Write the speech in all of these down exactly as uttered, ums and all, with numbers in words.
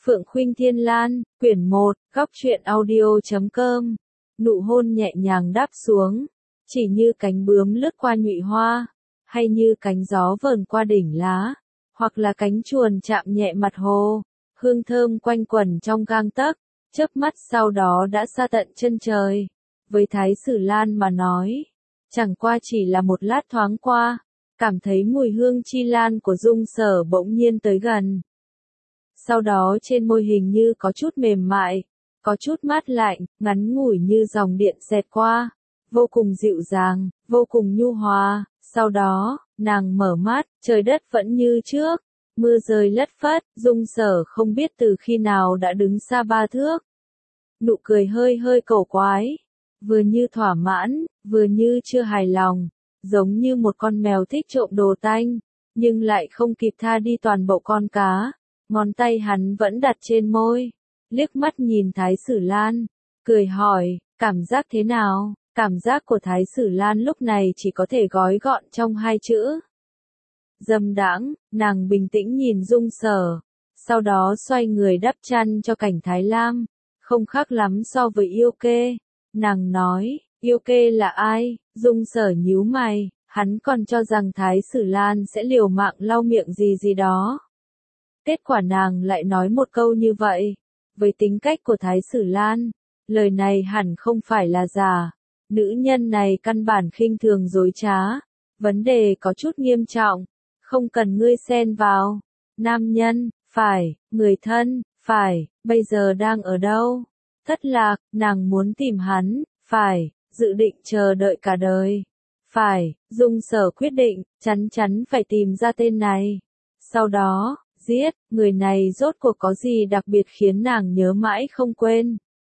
Phượng Khuynh Thiên Lan, quyển một, góc truyện audio chấm com. Nụ hôn nhẹ nhàng đáp xuống, chỉ như cánh bướm lướt qua nhụy hoa, hay như cánh gió vờn qua đỉnh lá, hoặc là cánh chuồn chạm nhẹ mặt hồ, hương thơm quanh quẩn trong gang tấc, chớp mắt sau đó đã xa tận chân trời. Với Thái Sử Lan mà nói, chẳng qua chỉ là một lát thoáng qua, cảm thấy mùi hương chi lan của Dung Sở bỗng nhiên tới gần. Sau đó trên môi hình như có chút mềm mại, có chút mát lạnh, ngắn ngủi như dòng điện xẹt qua, vô cùng dịu dàng, vô cùng nhu hòa. Sau đó, nàng mở mắt, trời đất vẫn như trước, mưa rơi lất phất, Dung Sở không biết từ khi nào đã đứng xa ba thước. Nụ cười hơi hơi cổ quái, vừa như thỏa mãn, vừa như chưa hài lòng, giống như một con mèo thích trộm đồ tanh, nhưng lại không kịp tha đi toàn bộ con cá. Ngón tay hắn vẫn đặt trên môi, liếc mắt nhìn Thái Sử Lan, cười hỏi, cảm giác thế nào? Cảm giác của Thái Sử Lan lúc này chỉ có thể gói gọn trong hai chữ. Dâm đãng. Nàng bình tĩnh nhìn Dung Sở, sau đó xoay người đắp chăn cho Cảnh Thái Lam, không khác lắm so với Yêu Kê. Nàng nói, Yêu Kê là ai? Dung Sở nhíu mày, hắn còn cho rằng Thái Sử Lan sẽ liều mạng lau miệng gì gì đó. Kết quả nàng lại nói một câu như vậy. Với tính cách của Thái Sử Lan, lời này hẳn không phải là giả. Nữ nhân này căn bản khinh thường dối trá. Vấn đề có chút nghiêm trọng. Không cần ngươi xen vào. Nam nhân, phải. Người thân, phải. Bây giờ đang ở đâu? Thất lạc, nàng muốn tìm hắn, phải. Dự định chờ đợi cả đời, phải. Dung Sở quyết định, chắn chắn phải tìm ra tên này. Sau đó, giết, người này rốt cuộc có gì đặc biệt khiến nàng nhớ mãi không quên.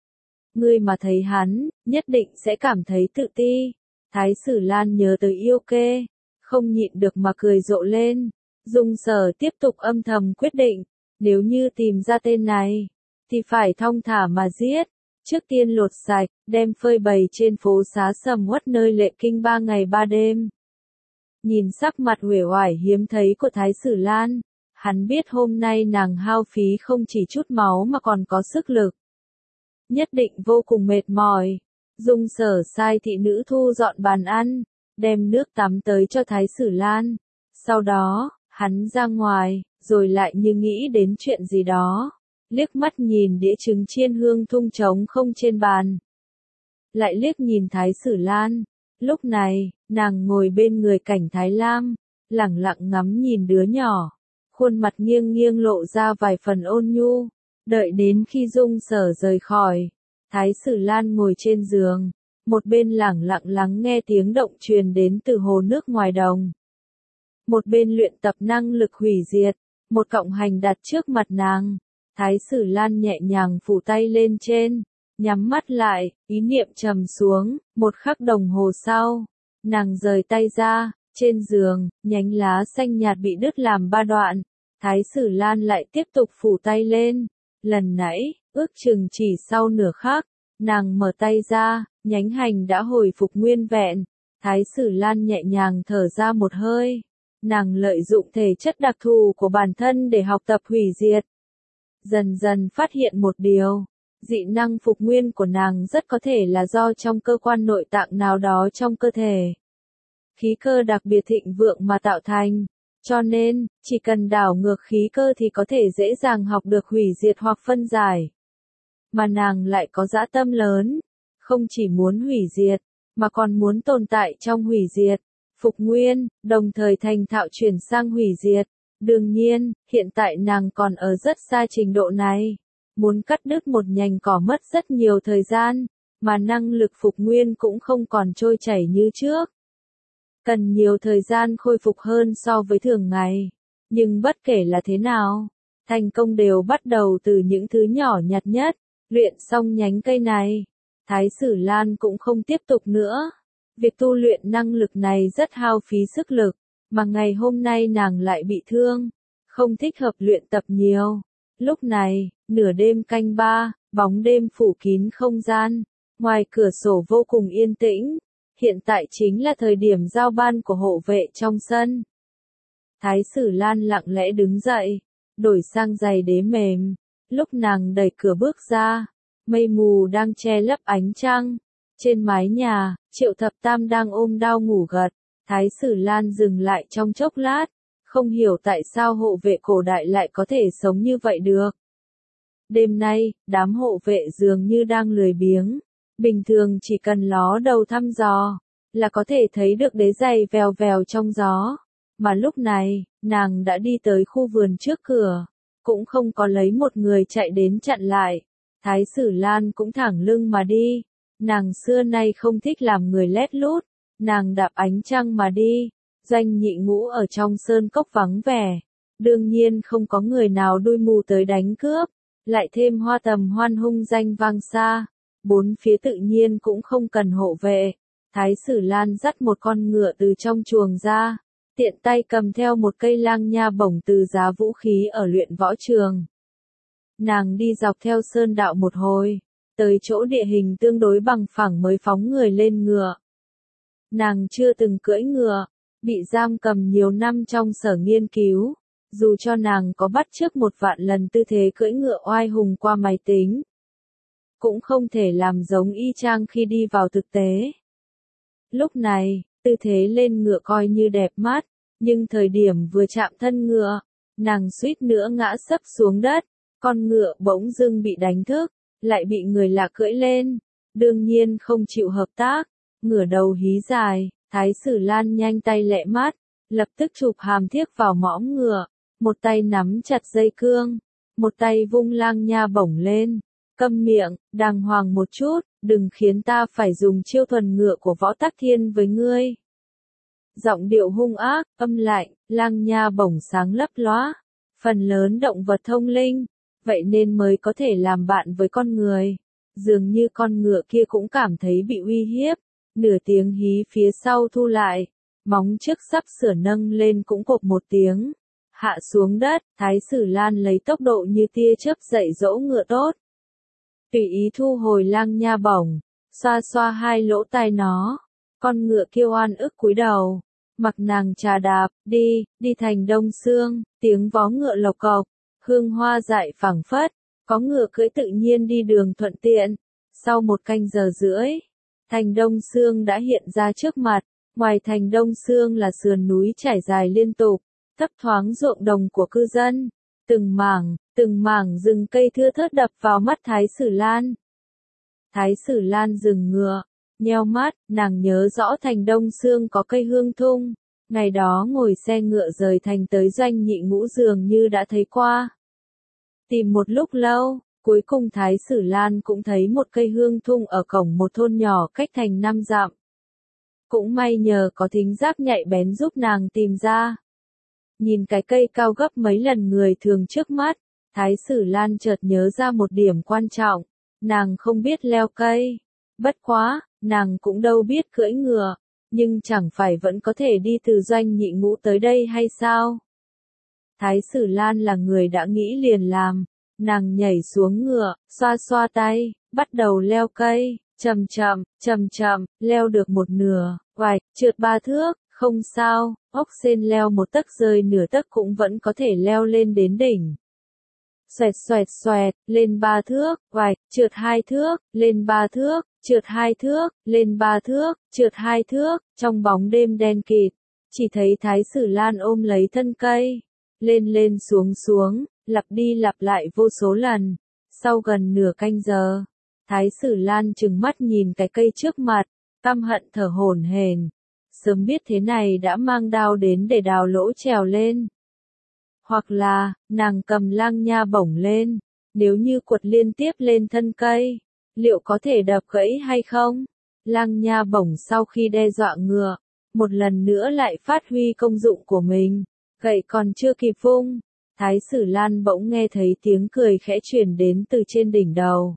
Ngươi mà thấy hắn, nhất định sẽ cảm thấy tự ti. Thái Sử Lan nhớ tới Yêu Kê, không nhịn được mà cười rộ lên. Dung Sở tiếp tục âm thầm quyết định, nếu như tìm ra tên này, thì phải thong thả mà giết. Trước tiên lột sạch, đem phơi bày trên phố xá sầm uất nơi lệ kinh ba ngày ba đêm. Nhìn sắc mặt uể oải hiếm thấy của Thái Sử Lan, hắn biết hôm nay nàng hao phí không chỉ chút máu mà còn có sức lực. Nhất định vô cùng mệt mỏi. Dung Sở sai thị nữ thu dọn bàn ăn, đem nước tắm tới cho Thái Sử Lan. Sau đó, hắn ra ngoài, rồi lại như nghĩ đến chuyện gì đó. Liếc mắt nhìn đĩa trứng chiên hương thung trống không trên bàn. Lại liếc nhìn Thái Sử Lan. Lúc này, nàng ngồi bên người Cảnh Thái Lam, lẳng lặng ngắm nhìn đứa nhỏ. Khuôn mặt nghiêng nghiêng lộ ra vài phần ôn nhu. Đợi đến khi Dung Sở rời khỏi, Thái Sử Lan ngồi trên giường, một bên lẳng lặng lắng nghe tiếng động truyền đến từ hồ nước ngoài đồng. Một bên luyện tập năng lực hủy diệt, một cọng hành đặt trước mặt nàng. Thái Sử Lan nhẹ nhàng phủ tay lên trên, nhắm mắt lại, ý niệm trầm xuống. Một khắc đồng hồ sau, nàng rời tay ra, trên giường, nhánh lá xanh nhạt bị đứt làm ba đoạn. Thái Sử Lan lại tiếp tục phủ tay lên. Lần nãy, ước chừng chỉ sau nửa khắc, nàng mở tay ra, nhánh hành đã hồi phục nguyên vẹn. Thái Sử Lan nhẹ nhàng thở ra một hơi. Nàng lợi dụng thể chất đặc thù của bản thân để học tập hủy diệt. Dần dần phát hiện một điều, dị năng phục nguyên của nàng rất có thể là do trong cơ quan nội tạng nào đó trong cơ thể. Khí cơ đặc biệt thịnh vượng mà tạo thành, cho nên, chỉ cần đảo ngược khí cơ thì có thể dễ dàng học được hủy diệt hoặc phân giải. Mà nàng lại có dã tâm lớn, không chỉ muốn hủy diệt, mà còn muốn tồn tại trong hủy diệt, phục nguyên, đồng thời thành thạo chuyển sang hủy diệt. Đương nhiên, hiện tại nàng còn ở rất xa trình độ này. Muốn cắt đứt một nhành cỏ mất rất nhiều thời gian, mà năng lực phục nguyên cũng không còn trôi chảy như trước. Cần nhiều thời gian khôi phục hơn so với thường ngày. Nhưng bất kể là thế nào, thành công đều bắt đầu từ những thứ nhỏ nhặt nhất. Luyện xong nhánh cây này, Thái Sử Lan cũng không tiếp tục nữa. Việc tu luyện năng lực này rất hao phí sức lực. Mà ngày hôm nay nàng lại bị thương, không thích hợp luyện tập nhiều. Lúc này, nửa đêm canh ba, bóng đêm phủ kín không gian, ngoài cửa sổ vô cùng yên tĩnh. Hiện tại chính là thời điểm giao ban của hộ vệ trong sân. Thái Sử Lan lặng lẽ đứng dậy, đổi sang giày đế mềm, Lúc nàng đẩy cửa bước ra, mây mù đang che lấp ánh trăng. Trên mái nhà, Triệu Thập Tam đang ôm đao ngủ gật. Thái Sử Lan dừng lại trong chốc lát, không hiểu tại sao hộ vệ cổ đại lại có thể sống như vậy được. Đêm nay, đám hộ vệ dường như đang lười biếng. Bình thường chỉ cần ló đầu thăm dò, là có thể thấy được đế giày vèo vèo trong gió. Mà lúc này, nàng đã đi tới khu vườn trước cửa, cũng không có lấy một người chạy đến chặn lại. Thái Sử Lan cũng thẳng lưng mà đi. Nàng xưa nay không thích làm người lét lút, nàng đạp ánh trăng mà đi. Doanh Nhị Ngũ ở trong sơn cốc vắng vẻ, đương nhiên không có người nào đuôi mù tới đánh cướp, lại thêm Hoa Tầm Hoan hung danh vang xa, bốn phía tự nhiên cũng không cần hộ vệ. Thái Sử Lan dắt một con ngựa từ trong chuồng ra, tiện tay cầm theo một cây lang nha bổng từ giá vũ khí ở luyện võ trường. Nàng đi dọc theo sơn đạo một hồi, tới chỗ địa hình tương đối bằng phẳng mới phóng người lên ngựa. Nàng chưa từng cưỡi ngựa, bị giam cầm nhiều năm trong sở nghiên cứu, dù cho nàng có bắt chước một vạn lần tư thế cưỡi ngựa oai hùng qua máy tính, cũng không thể làm giống y chang khi đi vào thực tế. Lúc này, tư thế lên ngựa coi như đẹp mắt, nhưng thời điểm vừa chạm thân ngựa, nàng suýt nữa ngã sấp xuống đất, con ngựa bỗng dưng bị đánh thức, lại bị người lạ cưỡi lên, đương nhiên không chịu hợp tác, ngửa đầu hí dài. Thái Sử Lan nhanh tay lẹ mắt, lập tức chụp hàm thiếc vào mõm ngựa, một tay nắm chặt dây cương, một tay vung lang nha bổng lên. Câm miệng, đàng hoàng một chút, đừng khiến ta phải dùng chiêu thuần ngựa của Võ Tắc Thiên với ngươi. Giọng điệu hung ác, âm lạnh, lang nha bổng sáng lấp lóa, phần lớn động vật thông linh, vậy nên mới có thể làm bạn với con người. Dường như con ngựa kia cũng cảm thấy bị uy hiếp. Nửa tiếng hí phía sau thu lại, móng trước sắp sửa nâng lên cũng cộp một tiếng, hạ xuống đất. Thái Sử Lan lấy tốc độ như tia chớp dạy dỗ ngựa tốt, tùy ý thu hồi lang nha bổng, xoa xoa hai lỗ tai nó. Con ngựa kêu oan ức cúi đầu, mặc nàng trà đạp, đi, đi thành Đông Xương. Tiếng vó ngựa lộc cộc, hương hoa dại phảng phất, có ngựa cưỡi tự nhiên đi đường thuận tiện. Sau một canh giờ rưỡi, thành Đông Xương đã hiện ra trước mặt. Ngoài thành Đông Xương là sườn núi trải dài liên tục, thấp thoáng ruộng đồng của cư dân, từng mảng, từng mảng rừng cây thưa thớt đập vào mắt Thái Sử Lan. Thái Sử Lan dừng ngựa, nheo mắt, nàng nhớ rõ thành Đông Xương có cây hương thung, ngày đó ngồi xe ngựa rời thành tới Doanh Nhị Ngũ dường như đã thấy qua. Tìm một lúc lâu, cuối cùng Thái Sử Lan cũng thấy một cây hương thung ở cổng một thôn nhỏ cách thành năm dặm. Cũng may nhờ có thính giác nhạy bén giúp nàng tìm ra. Nhìn cái cây cao gấp mấy lần người thường trước mắt, Thái Sử Lan chợt nhớ ra một điểm quan trọng, nàng không biết leo cây. Bất quá, nàng cũng đâu biết cưỡi ngựa, nhưng chẳng phải vẫn có thể đi từ Doanh Nhị Ngũ tới đây hay sao? Thái Sử Lan là người đã nghĩ liền làm, nàng nhảy xuống ngựa, xoa xoa tay, bắt đầu leo cây, chậm chậm, chậm chậm, leo được một nửa, vài, trượt ba thước, không sao, ốc sên leo một tấc rơi nửa tấc cũng vẫn có thể leo lên đến đỉnh. Xoẹt xoẹt xoẹt, lên ba thước, vài, trượt hai thước, lên ba thước, trượt hai thước, lên ba thước, trượt hai thước, trong bóng đêm đen kịt, chỉ thấy Thái Sử Lan ôm lấy thân cây, lên lên xuống xuống, lặp đi lặp lại vô số lần. Sau gần nửa canh giờ, Thái Sử Lan trừng mắt nhìn cái cây trước mặt, căm hận thở hổn hển. Sớm biết thế này đã mang đao đến để đào lỗ trèo lên. Hoặc là, nàng cầm lang nha bổng lên, nếu như quật liên tiếp lên thân cây, liệu có thể đập gãy hay không? Lang nha bổng sau khi đe dọa ngựa, một lần nữa lại phát huy công dụng của mình, gậy còn chưa kịp vung. Thái Sử Lan bỗng nghe thấy tiếng cười khẽ truyền đến từ trên đỉnh đầu.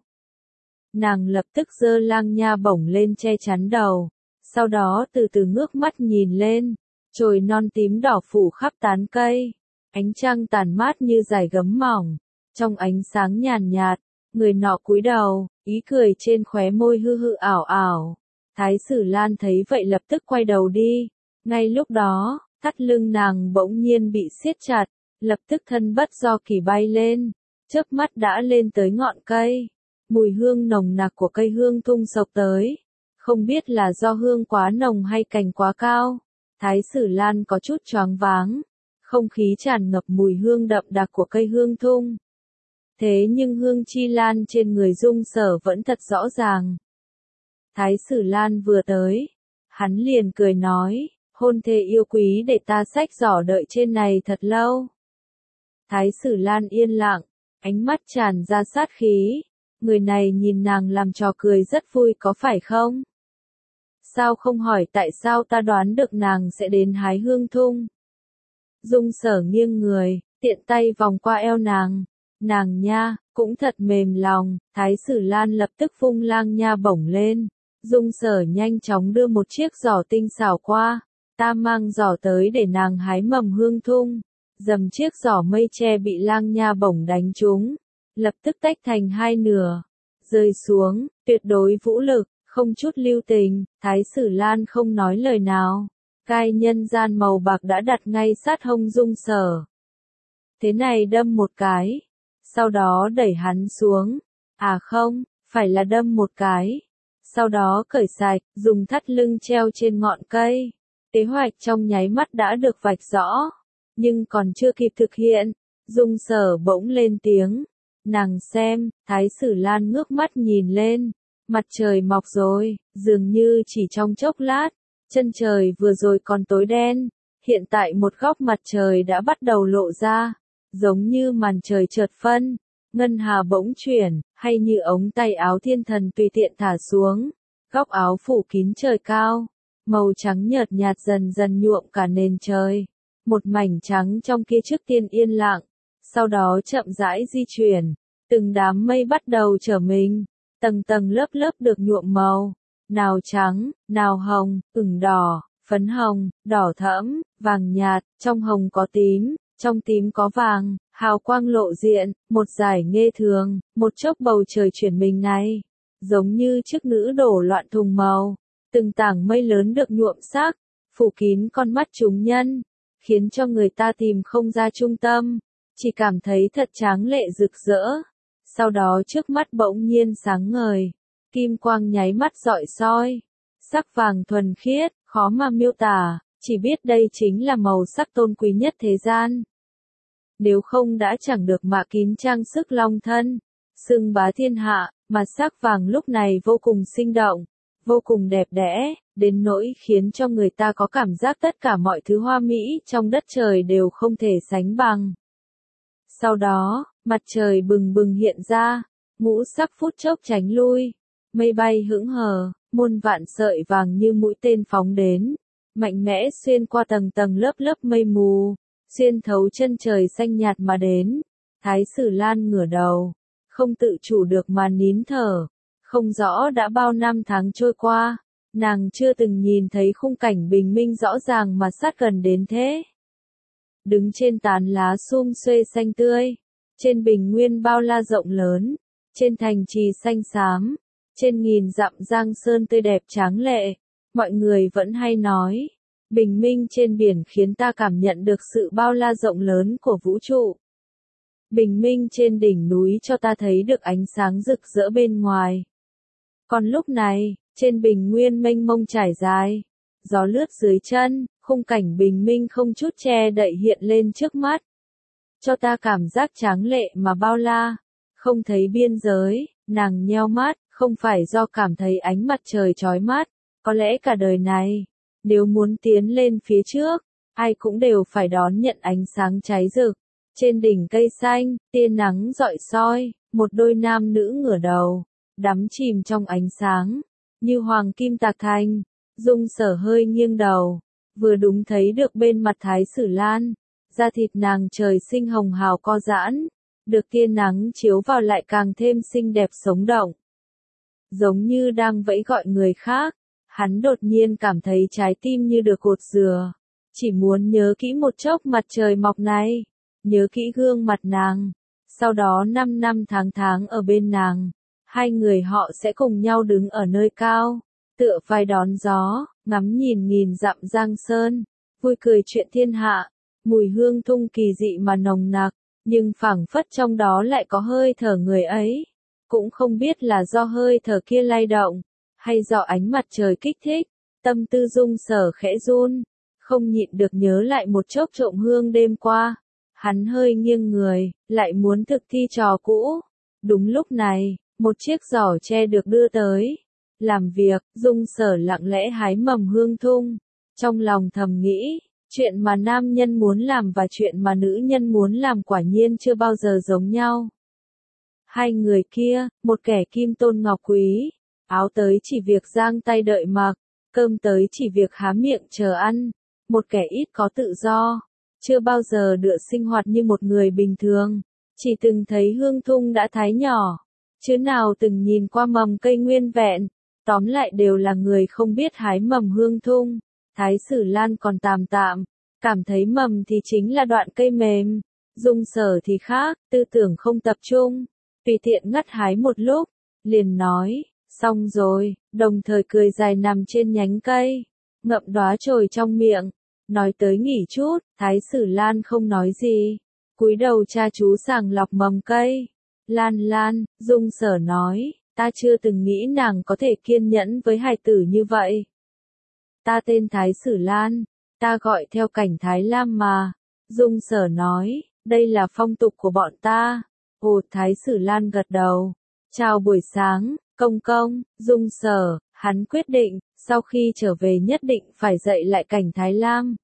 Nàng lập tức giơ lang nha bổng lên che chắn đầu, sau đó từ từ ngước mắt nhìn lên, chồi non tím đỏ phủ khắp tán cây, ánh trăng tàn mát như dải gấm mỏng, trong ánh sáng nhàn nhạt, người nọ cúi đầu, ý cười trên khóe môi hư hư ảo ảo. Thái Sử Lan thấy vậy lập tức quay đầu đi, ngay lúc đó, thắt lưng nàng bỗng nhiên bị siết chặt, lập tức thân bất do kỳ bay lên, chớp mắt đã lên tới ngọn cây. Mùi hương nồng nặc của cây hương thung sộc tới. Không biết là do hương quá nồng hay cành quá cao. Thái Sử Lan có chút choáng váng. Không khí tràn ngập mùi hương đậm đặc của cây hương thung. Thế nhưng hương chi lan trên người Dung Sở vẫn thật rõ ràng. Thái Sử Lan vừa tới. Hắn liền cười nói, hôn thê yêu quý để ta xách giỏ đợi trên này thật lâu. Thái Sử Lan yên lặng, ánh mắt tràn ra sát khí. Người này nhìn nàng làm trò cười rất vui có phải không? Sao không hỏi tại sao ta đoán được nàng sẽ đến hái hương thung? Dung Sở nghiêng người, tiện tay vòng qua eo nàng. Nàng nha, cũng thật mềm lòng. Thái Sử Lan lập tức vung lang nha bổng lên. Dung Sở nhanh chóng đưa một chiếc giỏ tinh xảo qua. Ta mang giỏ tới để nàng hái mầm hương thung. Dầm chiếc giỏ mây tre bị lang nha bổng đánh trúng. Lập tức tách thành hai nửa. Rơi xuống, tuyệt đối vũ lực, không chút lưu tình. Thái Sử Lan không nói lời nào. Gai nhân gian màu bạc đã đặt ngay sát hông Dung Sở. Thế này đâm một cái. Sau đó đẩy hắn xuống. À không, phải là đâm một cái. Sau đó cởi sạch, dùng thắt lưng treo trên ngọn cây. Kế hoạch trong nháy mắt đã được vạch rõ. Nhưng còn chưa kịp thực hiện. Dung Sở bỗng lên tiếng. Nàng xem, Thái Sử Lan ngước mắt nhìn lên. Mặt trời mọc rồi, dường như chỉ trong chốc lát. Chân trời vừa rồi còn tối đen. Hiện tại một góc mặt trời đã bắt đầu lộ ra. Giống như màn trời chợt phân. Ngân hà bỗng chuyển, hay như ống tay áo thiên thần tùy tiện thả xuống. Góc áo phủ kín trời cao. Màu trắng nhợt nhạt dần dần nhuộm cả nền trời. Một mảnh trắng trong kia trước tiên yên lặng. Sau đó chậm rãi di chuyển. Từng đám mây bắt đầu trở mình. Tầng tầng lớp lớp được nhuộm màu. Nào trắng, nào hồng, ửng đỏ, phấn hồng, đỏ thẫm, vàng nhạt, trong hồng có tím, trong tím có vàng, hào quang lộ diện, một giải nghê thường, một chốc bầu trời chuyển mình này. Giống như chiếc nữ đổ loạn thùng màu. Từng tảng mây lớn được nhuộm sắc, phủ kín con mắt chúng nhân, khiến cho người ta tìm không ra trung tâm, chỉ cảm thấy thật tráng lệ rực rỡ. Sau đó trước mắt bỗng nhiên sáng ngời, kim quang nháy mắt rọi soi, sắc vàng thuần khiết, khó mà miêu tả, chỉ biết đây chính là màu sắc tôn quý nhất thế gian. Nếu không đã chẳng được mạ kín trang sức long thân, xưng bá thiên hạ, mà sắc vàng lúc này vô cùng sinh động, vô cùng đẹp đẽ, đến nỗi khiến cho người ta có cảm giác tất cả mọi thứ hoa mỹ trong đất trời đều không thể sánh bằng. Sau đó, mặt trời bừng bừng hiện ra, ngũ sắc phút chốc tránh lui, mây bay hững hờ, muôn vạn sợi vàng như mũi tên phóng đến, mạnh mẽ xuyên qua tầng tầng lớp lớp mây mù, xuyên thấu chân trời xanh nhạt mà đến. Thái Sử Lan ngửa đầu, không tự chủ được mà nín thở. Không rõ đã bao năm tháng trôi qua, nàng chưa từng nhìn thấy khung cảnh bình minh rõ ràng mà sát gần đến thế. Đứng trên tán lá sum xuê xanh tươi, trên bình nguyên bao la rộng lớn, trên thành trì xanh xám, trên nghìn dặm giang sơn tươi đẹp tráng lệ, mọi người vẫn hay nói, bình minh trên biển khiến ta cảm nhận được sự bao la rộng lớn của vũ trụ. Bình minh trên đỉnh núi cho ta thấy được ánh sáng rực rỡ bên ngoài. Còn lúc này, trên bình nguyên mênh mông trải dài, gió lướt dưới chân, khung cảnh bình minh không chút che đậy hiện lên trước mắt. Cho ta cảm giác tráng lệ mà bao la, không thấy biên giới, nàng nheo mắt, không phải do cảm thấy ánh mặt trời chói mắt, có lẽ cả đời này, nếu muốn tiến lên phía trước, ai cũng đều phải đón nhận ánh sáng cháy rực. Trên đỉnh cây xanh, tia nắng rọi soi, một đôi nam nữ ngửa đầu, đắm chìm trong ánh sáng, như hoàng kim tạc thành. Dung Sở hơi nghiêng đầu, vừa đúng thấy được bên mặt Thái Sử Lan, da thịt nàng trời sinh hồng hào co giãn, được tia nắng chiếu vào lại càng thêm xinh đẹp sống động. Giống như đang vẫy gọi người khác, hắn đột nhiên cảm thấy trái tim như được cột dừa, chỉ muốn nhớ kỹ một chốc mặt trời mọc này, nhớ kỹ gương mặt nàng, sau đó năm năm tháng tháng ở bên nàng. Hai người họ sẽ cùng nhau đứng ở nơi cao, tựa vai đón gió, ngắm nhìn nghìn dặm giang sơn, vui cười chuyện thiên hạ, mùi hương thung kỳ dị mà nồng nặc, nhưng phảng phất trong đó lại có hơi thở người ấy. Cũng không biết là do hơi thở kia lay động, hay do ánh mặt trời kích thích, tâm tư Dung Sở khẽ run, không nhịn được nhớ lại một chốc trộm hương đêm qua. Hắn hơi nghiêng người, lại muốn thực thi trò cũ. Đúng lúc này, một chiếc giỏ tre được đưa tới. Làm việc, Dung Sở lặng lẽ hái mầm hương thung. Trong lòng thầm nghĩ, chuyện mà nam nhân muốn làm và chuyện mà nữ nhân muốn làm quả nhiên chưa bao giờ giống nhau. Hai người kia, một kẻ kim tôn ngọc quý, áo tới chỉ việc giang tay đợi mặc, cơm tới chỉ việc há miệng chờ ăn, một kẻ ít có tự do, chưa bao giờ được sinh hoạt như một người bình thường, chỉ từng thấy hương thung đã thái nhỏ, chứ nào từng nhìn qua mầm cây nguyên vẹn, tóm lại đều là người không biết hái mầm hương thung. Thái Sử Lan còn tạm tạm, cảm thấy mầm thì chính là đoạn cây mềm, Dung Sở thì khác, tư tưởng không tập trung, tùy tiện ngắt hái một lúc, liền nói, xong rồi, đồng thời cười dài nằm trên nhánh cây, ngậm đóa chồi trong miệng, nói tới nghỉ chút, Thái Sử Lan không nói gì, cúi đầu cha chú sàng lọc mầm cây. Lan Lan, Dung Sở nói, ta chưa từng nghĩ nàng có thể kiên nhẫn với hài tử như vậy. Ta tên Thái Sử Lan, ta gọi theo cảnh Thái Lam mà. Dung Sở nói, đây là phong tục của bọn ta. Ồ, Thái Sử Lan gật đầu. Chào buổi sáng, công công, Dung Sở, hắn quyết định, sau khi trở về nhất định phải dạy lại cảnh Thái Lam.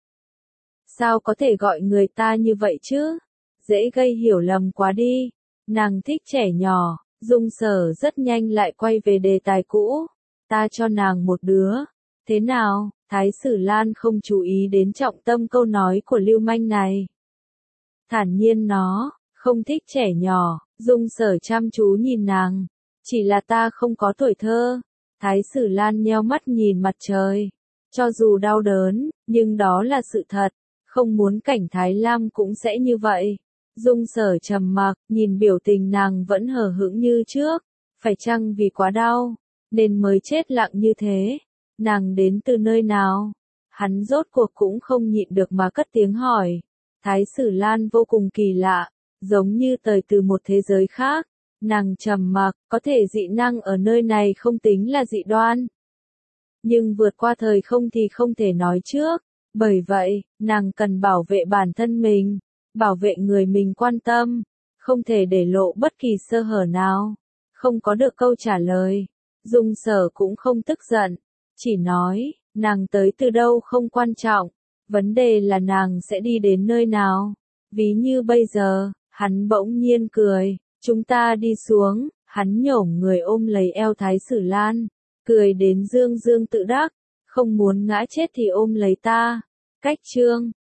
Sao có thể gọi người ta như vậy chứ? Dễ gây hiểu lầm quá đi. Nàng thích trẻ nhỏ, Dung Sở rất nhanh lại quay về đề tài cũ. Ta cho nàng một đứa. Thế nào? Thái Sử Lan không chú ý đến trọng tâm câu nói của lưu manh này. Thản nhiên nó, không thích trẻ nhỏ, Dung Sở chăm chú nhìn nàng. Chỉ là ta không có tuổi thơ. Thái Sử Lan nheo mắt nhìn mặt trời. Cho dù đau đớn, nhưng đó là sự thật. Không muốn cảnh Thái Lam cũng sẽ như vậy. Dung Sở trầm mặc, nhìn biểu tình nàng vẫn hờ hững như trước. Phải chăng vì quá đau, nên mới chết lặng như thế? Nàng đến từ nơi nào? Hắn rốt cuộc cũng không nhịn được mà cất tiếng hỏi. Thái Sử Lan vô cùng kỳ lạ, giống như tới từ một thế giới khác. Nàng trầm mặc, có thể dị năng ở nơi này không tính là dị đoan. Nhưng vượt qua thời không thì không thể nói trước. Bởi vậy, nàng cần bảo vệ bản thân mình, bảo vệ người mình quan tâm, không thể để lộ bất kỳ sơ hở nào. Không có được câu trả lời, Dung Sở cũng không tức giận, chỉ nói, nàng tới từ đâu không quan trọng, vấn đề là nàng sẽ đi đến nơi nào. Ví như bây giờ, hắn bỗng nhiên cười, chúng ta đi xuống, hắn nhổm người ôm lấy eo Thái Sử Lan, cười đến dương dương tự đắc, không muốn ngã chết thì ôm lấy ta. Cách chương